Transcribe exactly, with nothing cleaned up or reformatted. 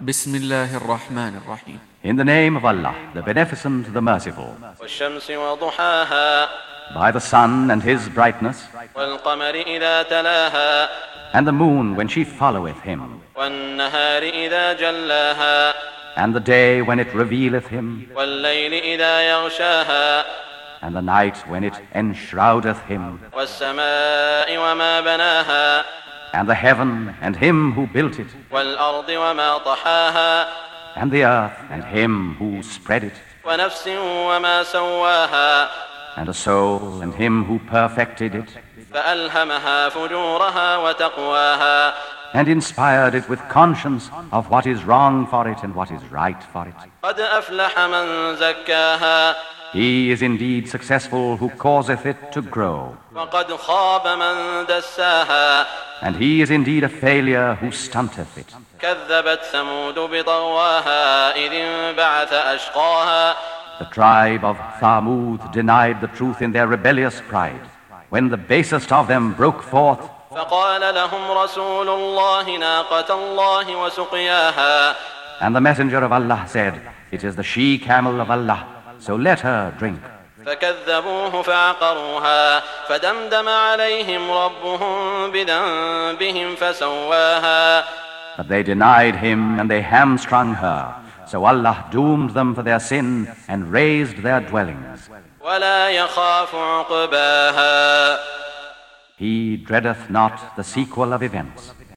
بسم الله الرحمن الرحيم. In the name of Allah, the Beneficent, the Merciful. والشمس وضحاها By the sun and his brightness, والقمر إذا تلاها and the moon when she followeth him, والنهار إذا جلاها and the day when it revealeth him, والليل إذا يغشاها and the night when it enshroudeth him, والسماء وما بناها and the heaven and him who built it, والأرض وما طحاها and the earth and him who spread it, ونفس وما سواها and a soul and him who perfected it, فألهمها فجورها وتقواها and inspired it with conscience of what is wrong for it and what is right for it. قد أفلح من زكاها He is indeed successful who causeth it to grow, وقد خاب من دساها and he is indeed a failure who stunteth it. كذبت ثمود بطغواها إذ انبعث أشقاها The tribe of Thamud denied the truth in their rebellious pride, when the basest of them broke forth, فقال لهم رسول الله ناقة الله وسقياها and the messenger of Allah said, "It is the she-camel of Allah, so let her drink." فكذبوه فعقروها فدمدم عليهم ربهم بذنبهم فسواها But they denied him and they hamstrung her, so Allah doomed them for their sin and razed their dwellings. ولا يخاف عقباها He dreadeth not the sequel of events.